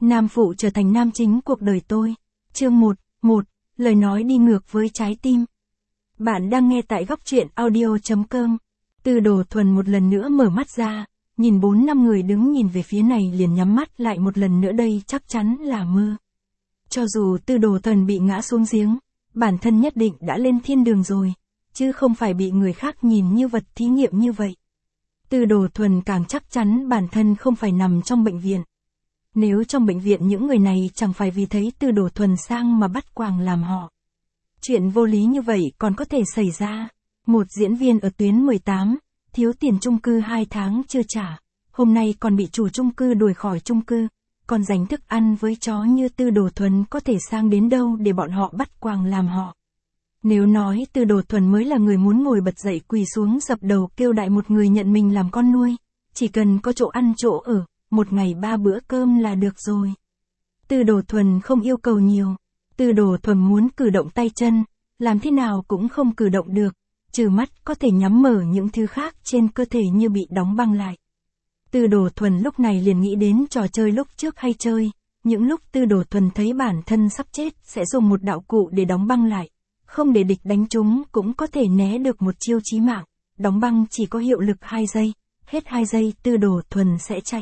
Nam phụ trở thành nam chính cuộc đời tôi. Chương 1, lời nói đi ngược với trái tim. Bạn đang nghe tại góc truyện audio.com. Tư Đồ Thuần một lần nữa mở mắt ra, nhìn 4-5 người đứng nhìn về phía này liền nhắm mắt lại một lần nữa, đây chắc chắn là mơ. Cho dù Tư Đồ Thuần bị ngã xuống giếng, bản thân nhất định đã lên thiên đường rồi, chứ không phải bị người khác nhìn như vật thí nghiệm như vậy. Tư Đồ Thuần càng chắc chắn bản thân không phải nằm trong bệnh viện. Nếu trong bệnh viện những người này chẳng phải vì thấy Tư Đồ Thuần sang mà bắt quàng làm họ. Chuyện vô lý như vậy còn có thể xảy ra. Một diễn viên ở tuyến 18, thiếu tiền chung cư 2 tháng chưa trả, hôm nay còn bị chủ chung cư đuổi khỏi chung cư, còn dành thức ăn với chó như Tư Đồ Thuần có thể sang đến đâu để bọn họ bắt quàng làm họ. Nếu nói Tư Đồ Thuần mới là người muốn ngồi bật dậy quỳ xuống dập đầu kêu đại một người nhận mình làm con nuôi, chỉ cần có chỗ ăn chỗ ở, một ngày 3 bữa cơm là được rồi. Tư Đồ Thuần không yêu cầu nhiều. Tư Đồ Thuần muốn cử động tay chân, làm thế nào cũng không cử động được, trừ mắt có thể nhắm mở những thứ khác trên cơ thể như bị đóng băng lại. Tư Đồ Thuần lúc này liền nghĩ đến trò chơi lúc trước hay chơi, những lúc Tư Đồ Thuần thấy bản thân sắp chết sẽ dùng một đạo cụ để đóng băng lại, không để địch đánh trúng cũng có thể né được một chiêu chí mạng, đóng băng chỉ có hiệu lực 2 giây, hết 2 giây Tư Đồ Thuần sẽ chạy.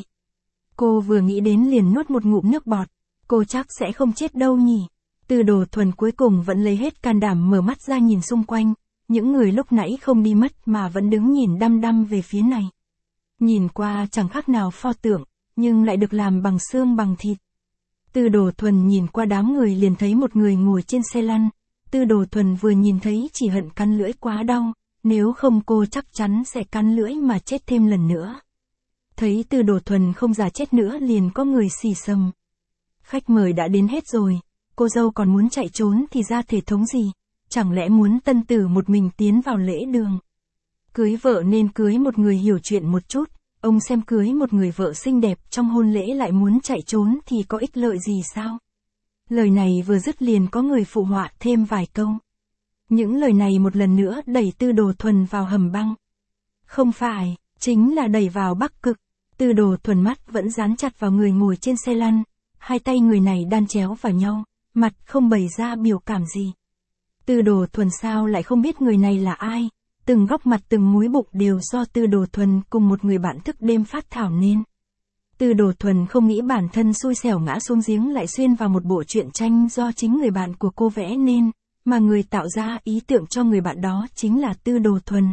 Cô vừa nghĩ đến liền nuốt một ngụm nước bọt, cô chắc sẽ không chết đâu nhỉ. Tư Đồ Thuần cuối cùng vẫn lấy hết can đảm mở mắt ra nhìn xung quanh, những người lúc nãy không đi mất mà vẫn đứng nhìn đăm đăm về phía này. Nhìn qua chẳng khác nào pho tượng, nhưng lại được làm bằng xương bằng thịt. Tư Đồ Thuần nhìn qua đám người liền thấy một người ngồi trên xe lăn, Tư Đồ Thuần vừa nhìn thấy chỉ hận cắn lưỡi quá đau, nếu không cô chắc chắn sẽ cắn lưỡi mà chết thêm lần nữa. Thấy Tư Đồ Thuần không giả chết nữa liền có người xì xầm. Khách mời đã đến hết rồi, cô dâu còn muốn chạy trốn thì ra thể thống gì, chẳng lẽ muốn tân tử một mình tiến vào lễ đường. Cưới vợ nên cưới một người hiểu chuyện một chút, ông xem cưới một người vợ xinh đẹp trong hôn lễ lại muốn chạy trốn thì có ích lợi gì sao? Lời này vừa dứt liền có người phụ họa thêm vài câu. Những lời này một lần nữa đẩy Tư Đồ Thuần vào hầm băng. Không phải, chính là đẩy vào Bắc Cực. Tư Đồ Thuần mắt vẫn dán chặt vào người ngồi trên xe lăn, hai tay người này đan chéo vào nhau, mặt không bày ra biểu cảm gì. Tư Đồ Thuần sao lại không biết người này là ai, từng góc mặt từng múi bụng đều do Tư Đồ Thuần cùng một người bạn thức đêm phát thảo nên. Tư Đồ Thuần không nghĩ bản thân xui xẻo ngã xuống giếng lại xuyên vào một bộ truyện tranh do chính người bạn của cô vẽ nên, mà người tạo ra ý tưởng cho người bạn đó chính là Tư Đồ Thuần.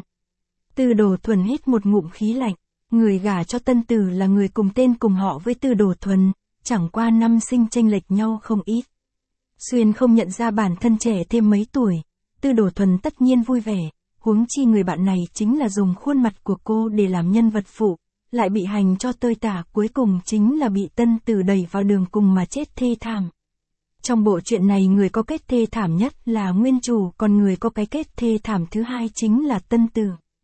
Tư Đồ Thuần hít một ngụm khí lạnh, người gả cho tân tử là người cùng tên cùng họ với Tư Đồ Thuần, chẳng qua năm sinh chênh lệch nhau không ít. Xuyên không nhận ra bản thân trẻ thêm mấy tuổi, Tư Đồ Thuần tất nhiên vui vẻ, huống chi người bạn này chính là dùng khuôn mặt của cô để làm nhân vật phụ, lại bị hành cho tơi tả, cuối cùng chính là bị tân tử đẩy vào đường cùng mà chết thê thảm. Trong bộ truyện này người có kết thê thảm nhất là nguyên chủ, còn người có cái kết thê thảm thứ hai chính là tân tử.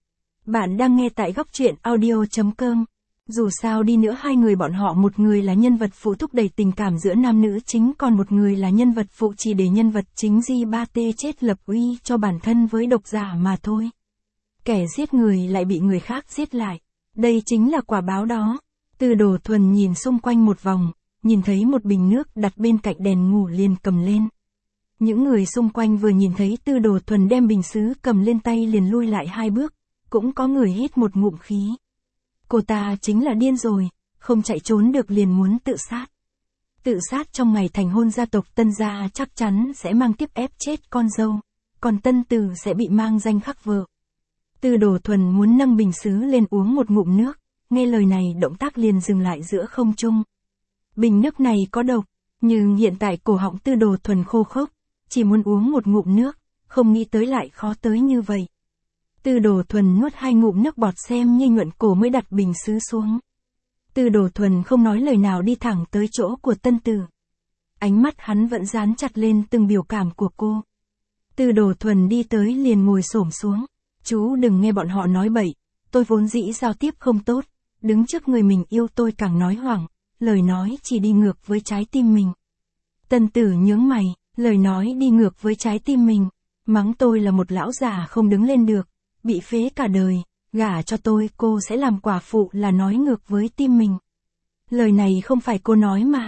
Bạn đang nghe tại góc truyện audio.com. Dù sao đi nữa hai người bọn họ, một người là nhân vật phụ thúc đẩy tình cảm giữa nam nữ chính, còn một người là nhân vật phụ chỉ để nhân vật chính G3T chết lập uy cho bản thân với độc giả mà thôi. Kẻ giết người lại bị người khác giết lại. Đây chính là quả báo đó. Tư Đồ Thuần nhìn xung quanh một vòng, nhìn thấy một bình nước đặt bên cạnh đèn ngủ liền cầm lên. Những người xung quanh vừa nhìn thấy Tư Đồ Thuần đem bình sứ cầm lên tay liền lui lại 2 bước, cũng có người hít một ngụm khí. Cô ta chính là điên rồi, không chạy trốn được liền muốn tự sát. Tự sát trong ngày thành hôn gia tộc Tân gia chắc chắn sẽ mang tiếp ép chết con dâu, còn tân tử sẽ bị mang danh khắc vợ. Tư Đồ Thuần muốn nâng bình sứ lên uống một ngụm nước, nghe lời này động tác liền dừng lại giữa không trung. Bình nước này có độc, nhưng hiện tại cổ họng Tư Đồ Thuần khô khốc, chỉ muốn uống một ngụm nước, không nghĩ tới lại khó tới như vậy. Tư Đồ Thuần nuốt 2 ngụm nước bọt xem như nhuận cổ mới đặt bình sứ xuống. Tư Đồ Thuần không nói lời nào đi thẳng tới chỗ của tân tử. Ánh mắt hắn vẫn dán chặt lên từng biểu cảm của cô. Tư Đồ Thuần đi tới liền ngồi xổm xuống. Chú đừng nghe bọn họ nói bậy, tôi vốn dĩ giao tiếp không tốt, đứng trước người mình yêu tôi càng nói hoảng, lời nói chỉ đi ngược với trái tim mình. Tân tử nhướng mày, lời nói đi ngược với trái tim mình, mắng tôi là một lão già không đứng lên được, bị phế cả đời, gả cho tôi cô sẽ làm quả phụ là nói ngược với tim mình. Lời này không phải cô nói mà.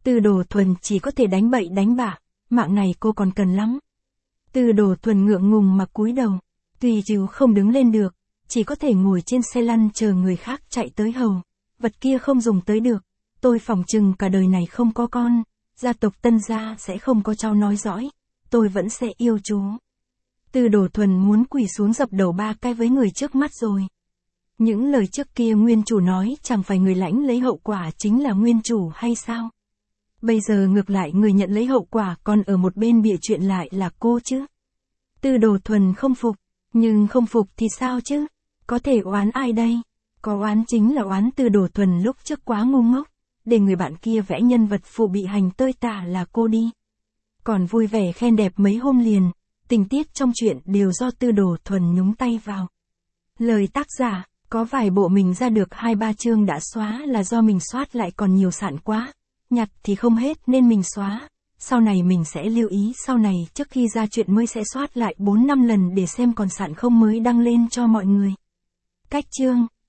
Từ Đồ Thuần chỉ có thể đánh bậy đánh bạ, mạng này cô còn cần lắm. Từ Đồ Thuần ngượng ngùng mà cúi đầu, tuy chứ không đứng lên được, chỉ có thể ngồi trên xe lăn chờ người khác chạy tới hầu. Vật kia không dùng tới được, tôi phỏng chừng cả đời này không có con, gia tộc Tân gia sẽ không có cháu nối dõi, tôi vẫn sẽ yêu chú. Từ Đồ Thuần muốn quỳ xuống dập đầu 3 cái với người trước mắt rồi. Những lời trước kia nguyên chủ nói chẳng phải người lãnh lấy hậu quả chính là nguyên chủ hay sao? Bây giờ ngược lại người nhận lấy hậu quả còn ở một bên bịa chuyện lại là cô chứ. Từ Đồ Thuần không phục, nhưng không phục thì sao chứ? Có thể oán ai đây? Có oán chính là oán Từ Đồ Thuần lúc trước quá ngu ngốc, để người bạn kia vẽ nhân vật phụ bị hành tơi tả là cô đi. Còn vui vẻ khen đẹp mấy hôm liền, tình tiết trong chuyện đều do Từ Đồ Thuần nhúng tay vào. Lời tác giả, có vài bộ mình ra được 2-3 chương đã xóa là do mình soát lại còn nhiều sạn quá. Nhặt thì không hết nên mình xóa. Sau này mình sẽ lưu ý sau này trước khi ra chuyện mới sẽ soát lại 4-5 lần để xem còn sạn không mới đăng lên cho mọi người. Cách chương